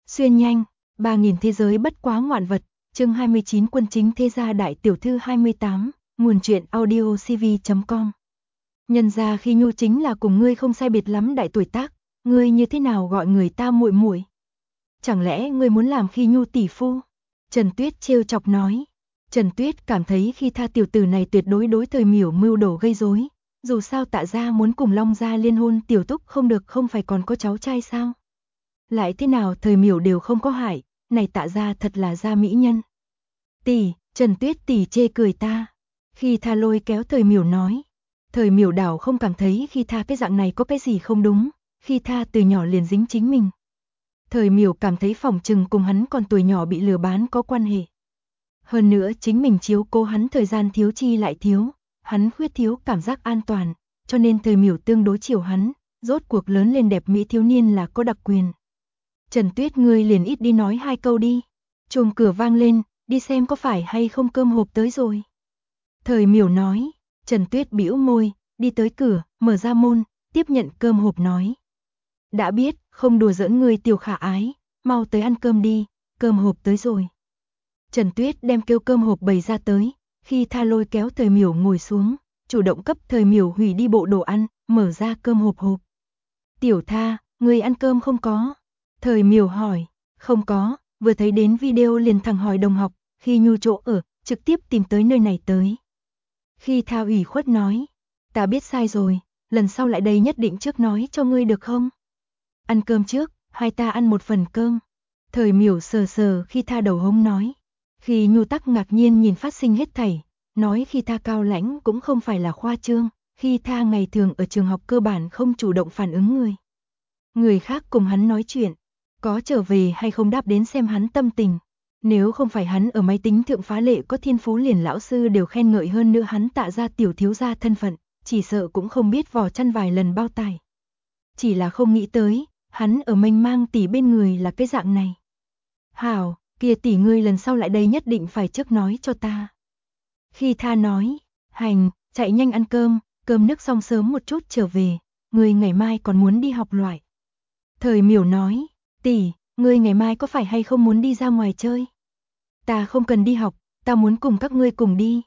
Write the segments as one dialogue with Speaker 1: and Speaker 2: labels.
Speaker 1: Xuyên nhanh, 3.000 thế giới bất quá ngoạn vật, chương 29 quân chính thế gia đại tiểu thư 28, nguồn truyện audio cv.com. Nhân ra khi Nhu chính là cùng ngươi không sai biệt lắm đại tuổi tác, ngươi như thế nào gọi người ta muội muội? Chẳng lẽ ngươi muốn làm khi Nhu tỷ phu? Trần Tuyết trêu chọc nói. Trần Tuyết cảm thấy khi Tha tiểu tử này tuyệt đối đối Thời Miểu mưu đồ gây rối, dù sao Tạ gia muốn cùng Long gia liên hôn, Tiểu Túc không được, không phải còn có cháu trai sao? Lại thế nào Thời Miểu đều không có hại, này Tạ gia thật là gia mỹ nhân. Tỷ, Trần Tuyết tỷ chê cười ta. Khi Tha lôi kéo Thời Miểu nói. Thời Miểu đảo không cảm thấy khi Tha cái dạng này có cái gì không đúng, khi Tha từ nhỏ liền dính chính mình. Thời Miểu cảm thấy phỏng chừng cùng hắn còn tuổi nhỏ bị lừa bán có quan hệ. Hơn nữa chính mình chiếu cố hắn thời gian thiếu chi lại thiếu, hắn khuyết thiếu cảm giác an toàn, cho nên Thời Miểu tương đối chiều hắn, rốt cuộc lớn lên đẹp mỹ thiếu niên là có đặc quyền. Trần Tuyết, ngươi liền ít đi nói hai câu đi. Chuông cửa vang lên, đi xem có phải hay không cơm hộp tới rồi. Thời Miểu nói. Trần Tuyết bĩu môi, đi tới cửa, mở ra môn, tiếp nhận cơm hộp nói. Đã biết, không đùa giỡn người Tiểu Khả Ái, mau tới ăn cơm đi, cơm hộp tới rồi. Trần Tuyết đem kêu cơm hộp bày ra tới, khi Tha lôi kéo Thời Miểu ngồi xuống, chủ động cấp Thời Miểu hủy đi bộ đồ ăn, mở ra cơm hộp. Tiểu Tha, ngươi ăn cơm không có? Thời Miểu hỏi. Không có, vừa thấy đến video liền thẳng hỏi đồng học, khi Nhu chỗ ở, trực tiếp tìm tới nơi này tới. Khi Tha ủy khuất nói, ta biết sai rồi, lần sau lại đây nhất định trước nói cho ngươi được không? Ăn cơm trước, hai ta ăn một phần cơm. Thời Miểu sờ sờ khi Tha đầu hông nói. Khi Nhu tắc ngạc nhiên nhìn phát sinh hết thảy, nói khi Tha cao lãnh cũng không phải là khoa trương, khi Tha ngày thường ở trường học cơ bản không chủ động phản ứng người. Người khác cùng hắn nói chuyện, có trở về hay không đáp đến xem hắn tâm tình. Nếu không phải hắn ở máy tính thượng phá lệ có thiên phú, liền lão sư đều khen ngợi, hơn nữa hắn Tạ gia tiểu thiếu gia thân phận, chỉ sợ cũng không biết vò chăn vài lần bao tải. Chỉ là không nghĩ tới, hắn ở mênh mang tỷ bên người là cái dạng này. Hảo, kia tỷ ngươi lần sau lại đây nhất định phải trước nói cho ta. Khi Tha nói, hành, chạy nhanh ăn cơm, cơm nước xong sớm một chút trở về, ngươi ngày mai còn muốn đi học loại. Thời Miểu nói, tỷ, ngươi ngày mai có phải hay không muốn đi ra ngoài chơi? Ta không cần đi học, ta muốn cùng các ngươi cùng đi.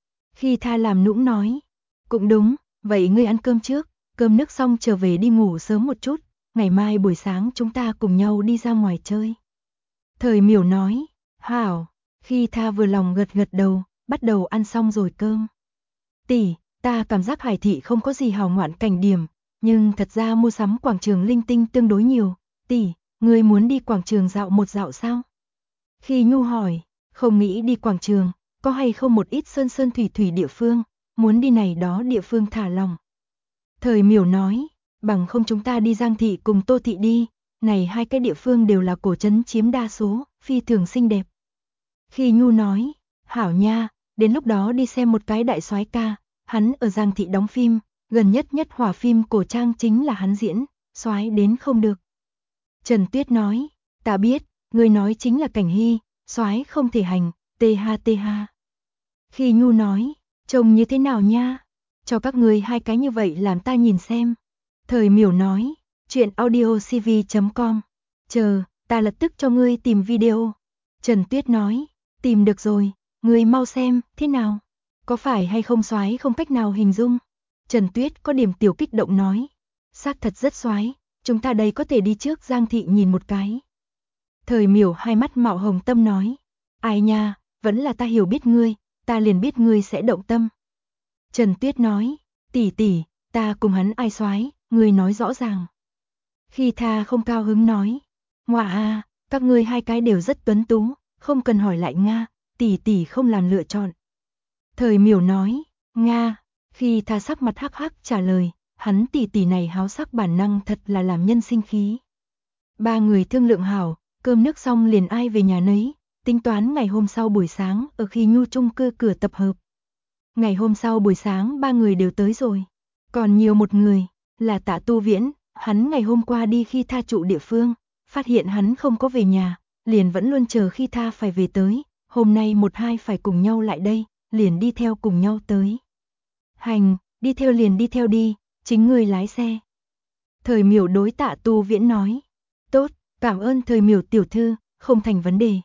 Speaker 1: Khi Tha làm nũng nói, cũng đúng, vậy ngươi ăn cơm trước, cơm nước xong trở về đi ngủ sớm một chút, ngày mai buổi sáng chúng ta cùng nhau đi ra ngoài chơi. Thời Miểu nói, hảo, khi Tha vừa lòng gật gật đầu, bắt đầu ăn xong rồi cơm. Tỷ, ta cảm giác Hải thị không có gì hào ngoạn cảnh điểm, nhưng thật ra mua sắm quảng trường linh tinh tương đối nhiều. Tỷ, ngươi muốn đi quảng trường dạo một dạo sao? Khi Nhu hỏi, không nghĩ đi quảng trường, có hay không một ít sơn sơn thủy thủy địa phương, muốn đi này đó địa phương thả lòng. Thời Miểu nói, bằng không chúng ta đi Giang thị cùng Tô thị đi, này hai cái địa phương đều là cổ trấn chiếm đa số, phi thường xinh đẹp. Khi Nhu nói, hảo nha, đến lúc đó đi xem một cái đại soái ca, hắn ở Giang thị đóng phim, gần nhất hỏa phim cổ trang chính là hắn diễn, soái đến không được. Trần Tuyết nói, ta biết, người nói chính là Cảnh Hy, soái không thể hành, tê ha. Khi Nhu nói, trông như thế nào nha, cho các người hai cái như vậy làm ta nhìn xem. Thời Miểu nói, chuyện audio cv.com, chờ, ta lập tức cho ngươi tìm video. Trần Tuyết nói, tìm được rồi, ngươi mau xem, thế nào? Có phải hay không soái không cách nào hình dung? Trần Tuyết có điểm tiểu kích động nói, xác thật rất soái, chúng ta đây có thể đi trước Giang thị nhìn một cái. Thời Miểu hai mắt mạo hồng tâm nói, ai nha, vẫn là ta hiểu biết ngươi, ta liền biết ngươi sẽ động tâm. Trần Tuyết nói, tỷ, ta cùng hắn ai soái, ngươi nói rõ ràng. Khi Tha không cao hứng nói, ngoạ a, các ngươi hai cái đều rất tuấn tú, không cần hỏi lại Nga, tỷ không làm lựa chọn. Thời Miểu nói, Nga, khi Tha sắc mặt hắc hắc trả lời, hắn tỷ này háo sắc bản năng thật là làm nhân sinh khí. Ba người thương lượng hảo, cơm nước xong liền ai về nhà nấy, tính toán ngày hôm sau buổi sáng ở Khi Nhu chung cư cửa tập hợp. Ngày hôm sau buổi sáng ba người đều tới rồi, còn nhiều một người, là Tạ Tu Viễn, hắn ngày hôm qua đi khi Tha trụ địa phương, phát hiện hắn không có về nhà, liền vẫn luôn chờ khi Tha phải về tới, hôm nay một hai phải cùng nhau lại đây, liền đi theo cùng nhau tới. Hành, đi theo liền đi theo đi, chính người lái xe. Thời Miểu đối Tạ Tu Viễn nói, tốt, Cảm ơn Thời Miểu tiểu thư, không thành vấn đề.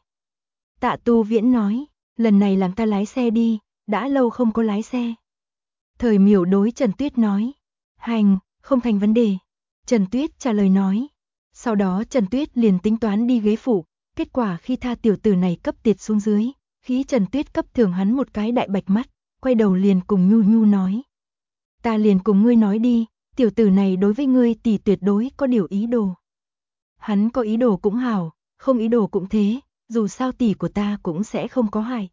Speaker 1: Tạ Tu Viễn nói, lần này làm ta lái xe đi, đã lâu không có lái xe. Thời Miểu đối Trần Tuyết nói, hành, không thành vấn đề. Trần Tuyết trả lời nói. Sau đó Trần Tuyết liền tính toán đi ghế phụ, kết quả khi tha tiểu tử này cấp tiệt xuống dưới, khí Trần Tuyết cấp thưởng hắn một cái đại bạch mắt, quay đầu liền cùng Nhu Nhu nói. Ta liền cùng ngươi nói đi, tiểu tử này đối với ngươi tỷ tuyệt đối có điều ý đồ. Hắn có ý đồ cũng hảo, không ý đồ cũng thế, dù sao tỷ của ta cũng sẽ không có hại.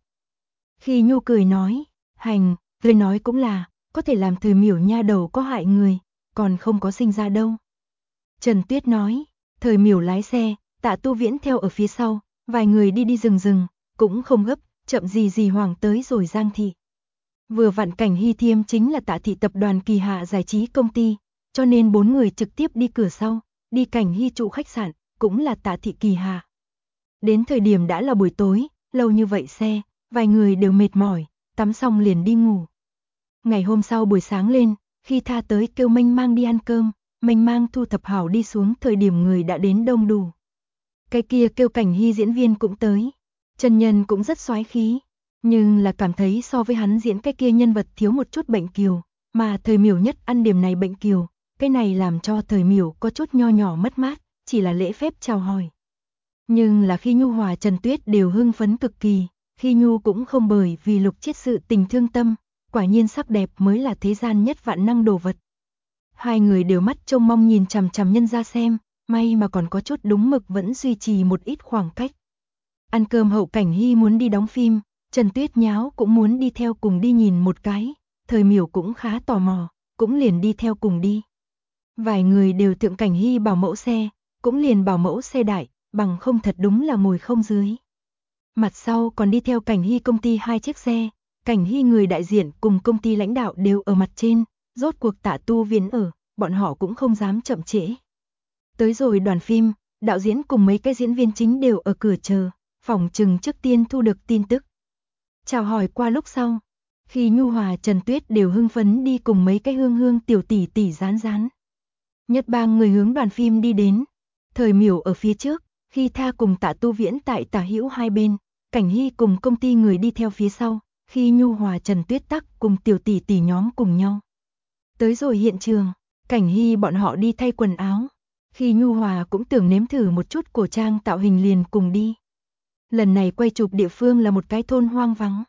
Speaker 1: Khi Nhu cười nói, hành, ngươi nói cũng là, có thể làm Thời Miểu nha đầu có hại người, còn không có sinh ra đâu. Trần Tuyết nói, Thời Miểu lái xe, Tạ Tu Viễn theo ở phía sau, vài người đi rừng, cũng không gấp, chậm gì hoàng tới rồi Giang thị. Vừa vặn Cảnh Hy Thiêm chính là Tạ thị tập đoàn Kỳ Hạ giải trí công ty, cho nên 4 người trực tiếp đi cửa sau, đi Cảnh Hy trụ khách sạn, cũng là Tạ thị Kỳ Hạ. Đến thời điểm đã là buổi tối, lâu như vậy xe, vài người đều mệt mỏi, tắm xong liền đi ngủ. Ngày hôm sau buổi sáng lên, khi tha tới kêu Mênh Mang đi ăn cơm, Mênh Mang thu thập hảo đi xuống thời điểm người đã đến đông đủ. Cái kia kêu Cảnh Hy diễn viên cũng tới, chân nhân cũng rất soái khí, nhưng là cảm thấy so với hắn diễn cái kia nhân vật thiếu một chút bệnh kiều, mà Thời Miểu nhất ăn điểm này bệnh kiều, cái này làm cho Thời Miểu có chút nho nhỏ mất mát, chỉ là lễ phép chào hỏi. Nhưng là khi Nhu Hòa Trần Tuyết đều hưng phấn cực kỳ, khi Nhu cũng không bởi vì Lục Chiết sự tình thương tâm, quả nhiên sắc đẹp mới là thế gian nhất vạn năng đồ vật. Hai người đều mắt trông mong nhìn chằm chằm nhân ra xem, may mà còn có chút đúng mực vẫn duy trì một ít khoảng cách. Ăn cơm hậu Cảnh Hy muốn đi đóng phim, Trần Tuyết nháo cũng muốn đi theo cùng đi nhìn một cái, Thời Miểu cũng khá tò mò, cũng liền đi theo cùng đi. Vài người đều thượng Cảnh Hy bảo mẫu xe, cũng liền bảo mẫu xe đại, bằng không thật đúng là ngồi không dưới. Mặt sau còn đi theo Cảnh Hy công ty 2 chiếc xe, Cảnh Hy người đại diện cùng công ty lãnh đạo đều ở mặt trên, rốt cuộc Tạ Tu Viễn ở, bọn họ cũng không dám chậm trễ. Tới rồi đoàn phim, đạo diễn cùng mấy cái diễn viên chính đều ở cửa chờ, phỏng chừng trước tiên thu được tin tức. Chào hỏi qua lúc sau, khi Nhu Hòa Trần Tuyết đều hưng phấn đi cùng mấy cái hương tiểu tỷ tỷ rán. Nhất bang người hướng đoàn phim đi đến, Thời Miểu ở phía trước, khi tha cùng Tạ Tu Viễn tại tả hữu hai bên, Cảnh Hy cùng công ty người đi theo phía sau, khi Nhu Hòa Trần Tuyết tắc cùng tiểu tỷ tỷ nhóm cùng nhau. Tới rồi hiện trường, Cảnh Hy bọn họ đi thay quần áo, khi Nhu Hòa cũng tưởng nếm thử một chút cổ trang tạo hình liền cùng đi. Lần này quay chụp địa phương là một cái thôn hoang vắng.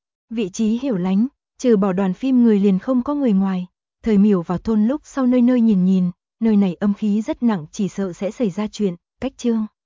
Speaker 1: Vị trí hẻo lánh, trừ bỏ đoàn phim người liền không có người ngoài. Thời Miểu vào thôn lúc sau nơi nhìn, nơi này âm khí rất nặng chỉ sợ sẽ xảy ra chuyện, cách chương.